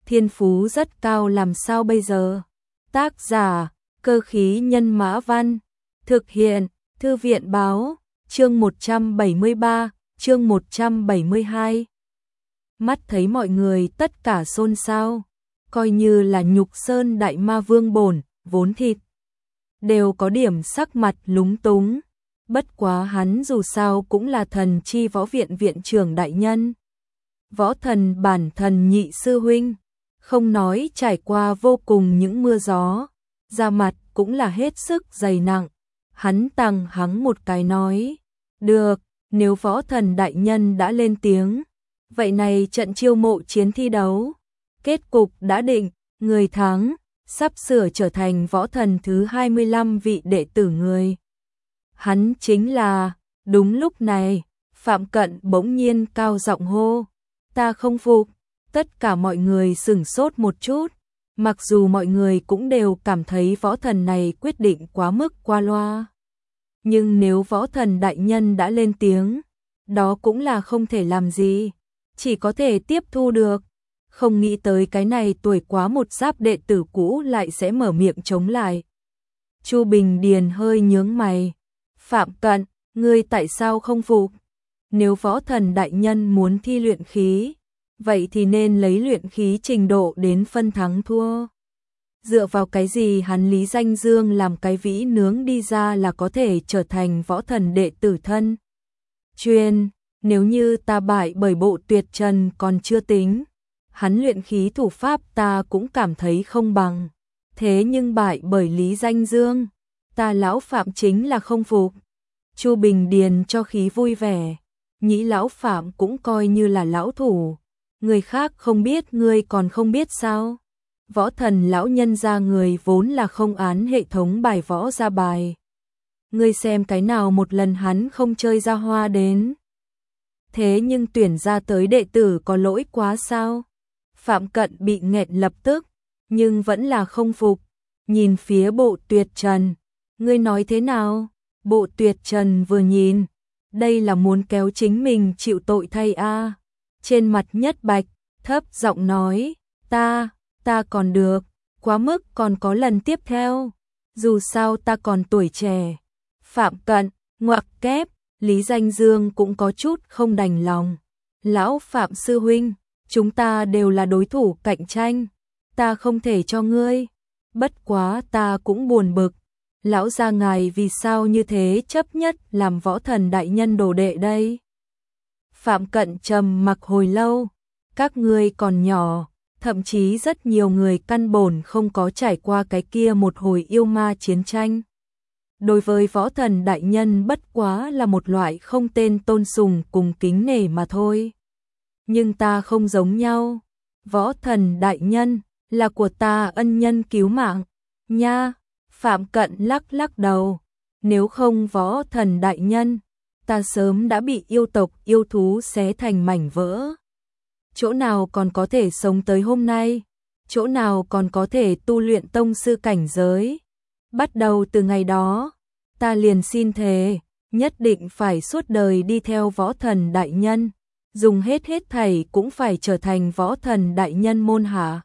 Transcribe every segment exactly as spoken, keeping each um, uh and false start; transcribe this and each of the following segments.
thiên phú rất cao làm sao bây giờ? Tác giả, Cơ khí nhân mã văn, thực hiện, Thư viện báo, chương một trăm bảy mươi ba, chương một trăm bảy mươi hai. Mắt thấy mọi người tất cả xôn xao, coi như là Nhục Sơn Đại Ma Vương bổn, vốn thịt, đều có điểm sắc mặt lúng túng. Bất quá hắn dù sao cũng là thần chi võ viện viện trưởng đại nhân. Võ thần bản thần nhị sư huynh, không nói trải qua vô cùng những mưa gió, da mặt cũng là hết sức dày nặng. Hắn tằng hắng một cái nói, được, nếu võ thần đại nhân đã lên tiếng, vậy này trận chiêu mộ chiến thi đấu, kết cục đã định, người thắng, sắp sửa trở thành võ thần thứ hai mươi lăm vị đệ tử người. Hắn chính là, đúng lúc này, Phạm Cận bỗng nhiên cao giọng hô, ta không phục. Tất cả mọi người sửng sốt một chút, mặc dù mọi người cũng đều cảm thấy võ thần này quyết định quá mức qua loa. Nhưng nếu võ thần đại nhân đã lên tiếng, đó cũng là không thể làm gì, chỉ có thể tiếp thu được. Không nghĩ tới cái này tuổi quá một giáp đệ tử cũ lại sẽ mở miệng chống lại. Chu Bình Điền hơi nhướng mày, Phạm Cận, ngươi tại sao không phục? Nếu võ thần đại nhân muốn thi luyện khí, vậy thì nên lấy luyện khí trình độ đến phân thắng thua. Dựa vào cái gì hắn Lý Danh Dương làm cái vĩ nướng đi ra là có thể trở thành võ thần đệ tử thân chuyên? Nếu như ta bại bởi Bộ Tuyệt Trần còn chưa tính, hắn luyện khí thủ pháp ta cũng cảm thấy không bằng. Thế nhưng bại bởi Lý Danh Dương, ta lão Phạm chính là không phục. Chu Bình Điền cho khí vui vẻ, nhĩ lão Phạm cũng coi như là lão thủ. Người khác không biết ngươi còn không biết sao? Võ thần lão nhân ra người vốn là không án hệ thống bài võ ra bài. Ngươi xem cái nào một lần hắn không chơi ra hoa đến. Thế nhưng tuyển ra tới đệ tử có lỗi quá sao? Phạm Cận bị nghẹt lập tức, nhưng vẫn là không phục. Nhìn phía Bộ Tuyệt Trần, ngươi nói thế nào? Bộ Tuyệt Trần vừa nhìn, đây là muốn kéo chính mình chịu tội thay a. Trên mặt nhất bạch, thấp giọng nói, ta, ta còn được, quá mức còn có lần tiếp theo, dù sao ta còn tuổi trẻ. Phạm Cận, ngoặc kép, Lý Danh Dương cũng có chút không đành lòng. Lão Phạm sư huynh, chúng ta đều là đối thủ cạnh tranh, ta không thể cho ngươi, bất quá ta cũng buồn bực. Lão gia ngài vì sao như thế chấp nhất làm võ thần đại nhân đồ đệ đây? Phạm Cận trầm mặc hồi lâu, các ngươi còn nhỏ, thậm chí rất nhiều người căn bổn không có trải qua cái kia một hồi yêu ma chiến tranh. Đối với võ thần đại nhân bất quá là một loại không tên tôn sùng cùng kính nể mà thôi. Nhưng ta không giống nhau, võ thần đại nhân là của ta ân nhân cứu mạng, nha. Phạm Cận lắc lắc đầu, nếu không võ thần đại nhân, ta sớm đã bị yêu tộc yêu thú xé thành mảnh vỡ. Chỗ nào còn có thể sống tới hôm nay, chỗ nào còn có thể tu luyện tông sư cảnh giới. Bắt đầu từ ngày đó, ta liền xin thề, nhất định phải suốt đời đi theo võ thần đại nhân, dùng hết hết thảy cũng phải trở thành võ thần đại nhân môn hạ.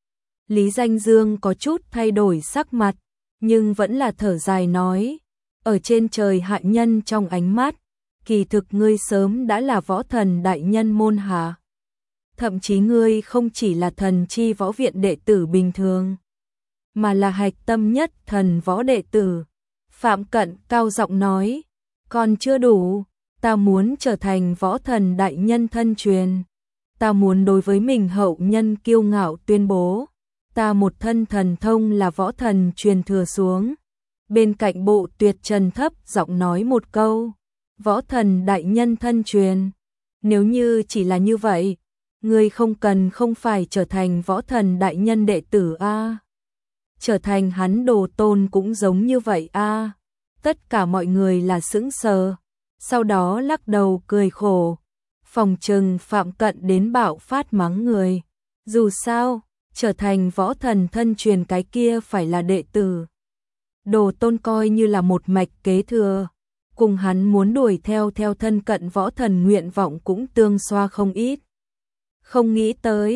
Lý Danh Dương có chút thay đổi sắc mặt, nhưng vẫn là thở dài nói, ở trên trời hạ nhân trong ánh mắt, kỳ thực ngươi sớm đã là võ thần đại nhân môn hạ. Thậm chí ngươi không chỉ là thần chi võ viện đệ tử bình thường, mà là hạch tâm nhất thần võ đệ tử. Phạm Cận cao giọng nói, còn chưa đủ, ta muốn trở thành võ thần đại nhân thân truyền. Ta muốn đối với mình hậu nhân kiêu ngạo tuyên bố, ta một thân thần thông là võ thần truyền thừa xuống. Bên cạnh Bộ Tuyệt Trần thấp giọng nói một câu, võ thần đại nhân thân truyền. Nếu như chỉ là như vậy, ngươi không cần không phải trở thành võ thần đại nhân đệ tử a, trở thành hắn đồ tôn cũng giống như vậy a. Tất cả mọi người là sững sờ, sau đó lắc đầu cười khổ. Phòng trừng Phạm Cận đến bạo phát mắng người. Dù sao, trở thành võ thần thân truyền cái kia phải là đệ tử. Đồ tôn coi như là một mạch kế thừa, cùng hắn muốn đuổi theo theo thân cận võ thần nguyện vọng cũng tương xoa không ít. Không nghĩ tới,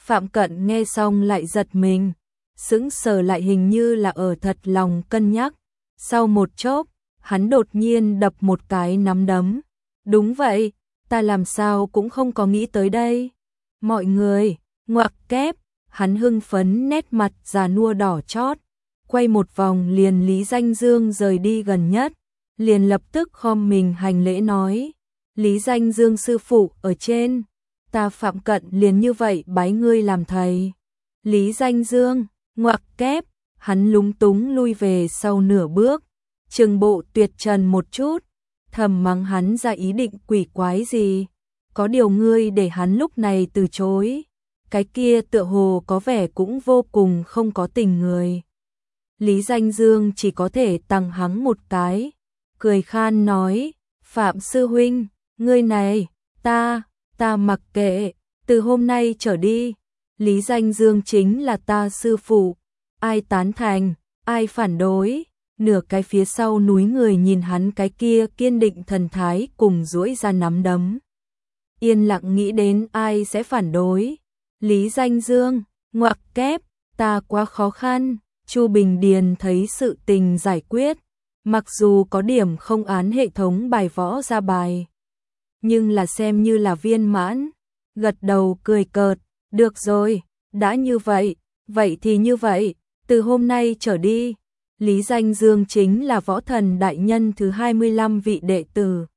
Phạm Cận nghe xong lại giật mình, sững sờ lại hình như là ở thật lòng cân nhắc. Sau một chốc, hắn đột nhiên đập một cái nắm đấm. Đúng vậy, ta làm sao cũng không có nghĩ tới đây. Mọi người, ngoặc kép, hắn hưng phấn nét mặt già nua đỏ chót. Quay một vòng liền Lý Danh Dương rời đi gần nhất, liền lập tức khom mình hành lễ nói. Lý Danh Dương sư phụ ở trên, ta Phạm Cận liền như vậy bái ngươi làm thầy. Lý Danh Dương, ngoặc kép, hắn lúng túng lui về sau nửa bước, trừng bộ tuyệt trần một chút, thầm mắng hắn ra ý định quỷ quái gì. Có điều ngươi để hắn lúc này từ chối, cái kia tựa hồ có vẻ cũng vô cùng không có tình người. Lý Danh Dương chỉ có thể tằng hắn một cái, cười khan nói, Phạm sư huynh, ngươi này, ta, ta mặc kệ, từ hôm nay trở đi, Lý Danh Dương chính là ta sư phụ, ai tán thành, ai phản đối. Nửa cái phía sau núi người nhìn hắn cái kia kiên định thần thái cùng duỗi ra nắm đấm. Yên lặng nghĩ đến ai sẽ phản đối. Lý Danh Dương, ngoặc kép, ta quá khó khăn. Chu Bình Điền thấy sự tình giải quyết, mặc dù có điểm không án hệ thống bài võ ra bài, nhưng là xem như là viên mãn, gật đầu cười cợt, được rồi, đã như vậy, vậy thì như vậy, từ hôm nay trở đi, Lý Danh Dương chính là võ thần đại nhân thứ hai mươi lăm vị đệ tử.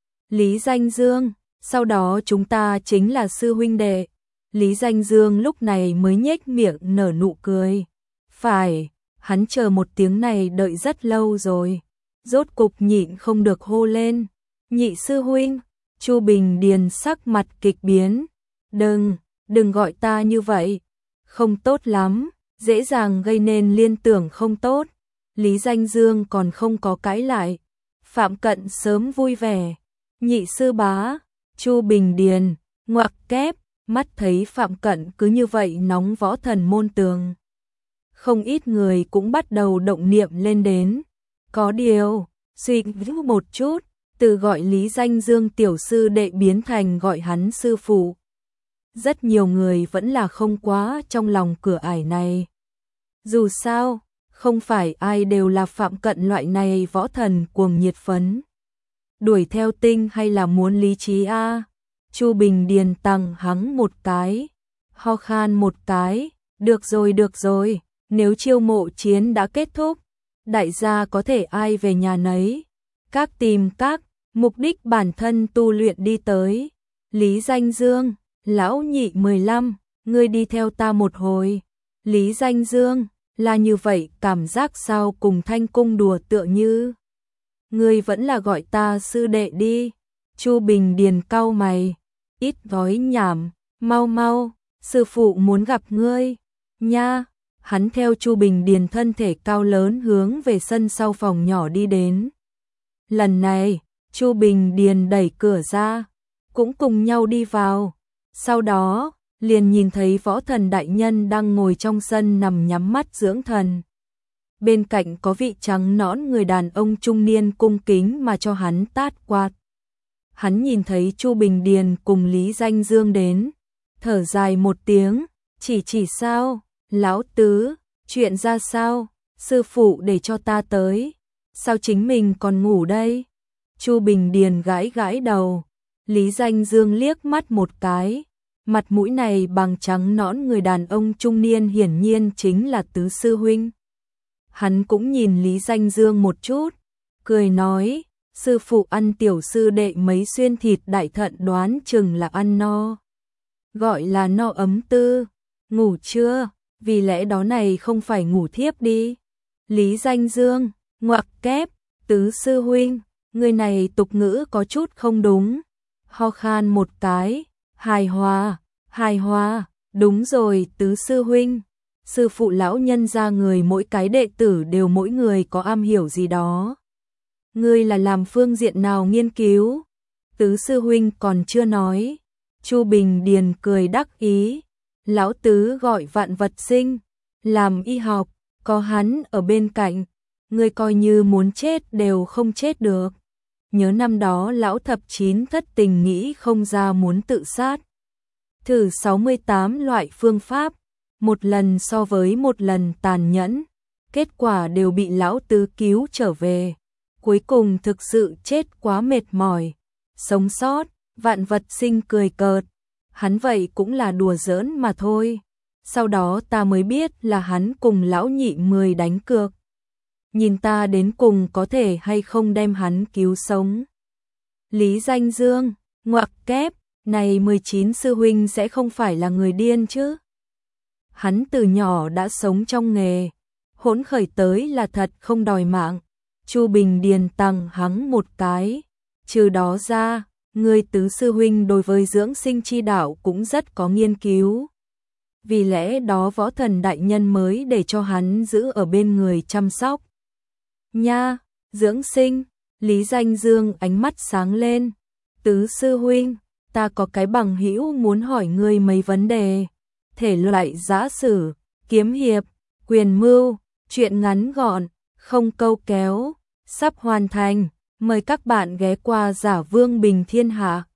Lý Danh Dương, sau đó chúng ta chính là sư huynh đệ. Lý Danh Dương lúc này mới nhếch miệng nở nụ cười. Phải, hắn chờ một tiếng này đợi rất lâu rồi, rốt cục nhịn không được hô lên. Nhị sư huynh, Chu Bình Điền sắc mặt kịch biến. Đừng, đừng gọi ta như vậy, không tốt lắm, dễ dàng gây nên liên tưởng không tốt. Lý Danh Dương còn không có cãi lại. Phạm Cận sớm vui vẻ. Nhị sư bá, Chu Bình Điền, ngoặc kép, mắt thấy Phạm Cận cứ như vậy nóng võ thần môn tường. Không ít người cũng bắt đầu động niệm lên đến. Có điều, suy nghĩ một chút, từ gọi Lý Danh Dương tiểu sư đệ biến thành gọi hắn sư phụ. Rất nhiều người vẫn là không quá trong lòng cửa ải này. Dù sao, không phải ai đều là Phạm Cận loại này võ thần cuồng nhiệt phấn. Đuổi theo tinh hay là muốn lý trí a? À? Chu Bình Điền tằng hắng một cái, ho khan một cái, được rồi được rồi, nếu chiêu mộ chiến đã kết thúc, đại gia có thể ai về nhà nấy. Các tìm các, mục đích bản thân tu luyện đi tới. Lý Danh Dương, lão nhị mười lăm, ngươi đi theo ta một hồi. Lý Danh Dương, là như vậy cảm giác sao cùng Thanh Cung đùa tựa như. Ngươi vẫn là gọi ta sư đệ đi. Chu Bình Điền cau mày, ít nói nhảm, mau mau, sư phụ muốn gặp ngươi. Nha, hắn theo Chu Bình Điền thân thể cao lớn hướng về sân sau phòng nhỏ đi đến. Lần này, Chu Bình Điền đẩy cửa ra, cũng cùng nhau đi vào. Sau đó, liền nhìn thấy võ thần đại nhân đang ngồi trong sân nằm nhắm mắt dưỡng thần. Bên cạnh có vị trắng nõn người đàn ông trung niên cung kính mà cho hắn tát quạt. Hắn nhìn thấy Chu Bình Điền cùng Lý Danh Dương đến, thở dài một tiếng, chỉ chỉ sao, lão tứ, chuyện ra sao, sư phụ để cho ta tới, sao chính mình còn ngủ đây? Chu Bình Điền gãi gãi đầu, Lý Danh Dương liếc mắt một cái, mặt mũi này bằng trắng nõn người đàn ông trung niên hiển nhiên chính là tứ sư huynh. Hắn cũng nhìn Lý Danh Dương một chút, cười nói, sư phụ ăn tiểu sư đệ mấy xuyên thịt đại thận đoán chừng là ăn no. Gọi là no ấm tư, ngủ chưa, vì lẽ đó này không phải ngủ thiếp đi. Lý Danh Dương, ngoặc kép, tứ sư huynh, người này tục ngữ có chút không đúng. Ho khan một cái, hài hòa, hài hòa, đúng rồi tứ sư huynh. Sư phụ lão nhân ra người mỗi cái đệ tử đều mỗi người có am hiểu gì đó. Ngươi là làm phương diện nào nghiên cứu? Tứ sư huynh còn chưa nói. Chu Bình Điền cười đắc ý. Lão tứ gọi vạn vật sinh, làm y học, có hắn ở bên cạnh, ngươi coi như muốn chết đều không chết được. Nhớ năm đó lão thập chín thất tình nghĩ không ra muốn tự sát. thử sáu mươi tám loại phương pháp, một lần so với một lần tàn nhẫn, kết quả đều bị lão tứ cứu trở về. Cuối cùng thực sự chết quá mệt mỏi, sống sót, vạn vật sinh cười cợt, hắn vậy cũng là đùa giỡn mà thôi. Sau đó ta mới biết là hắn cùng lão nhị mười đánh cược. Nhìn ta đến cùng có thể hay không đem hắn cứu sống. Lý Danh Dương, ngoặc kép, này mười chín sư huynh sẽ không phải là người điên chứ. Hắn từ nhỏ đã sống trong nghề, hỗn khởi tới là thật không đòi mạng. Chu Bình Điền tặng hắn một cái. Trừ đó ra, người tứ sư huynh đối với dưỡng sinh chi đạo cũng rất có nghiên cứu. Vì lẽ đó võ thần đại nhân mới để cho hắn giữ ở bên người chăm sóc. Nha, dưỡng sinh, Lý Danh Dương ánh mắt sáng lên. Tứ sư huynh, ta có cái bằng hữu muốn hỏi ngươi mấy vấn đề. Thể loại giã sử, kiếm hiệp, quyền mưu, truyện ngắn gọn, không câu kéo, sắp hoàn thành. Mời các bạn ghé qua Giả Vương Bình Thiên Hạ.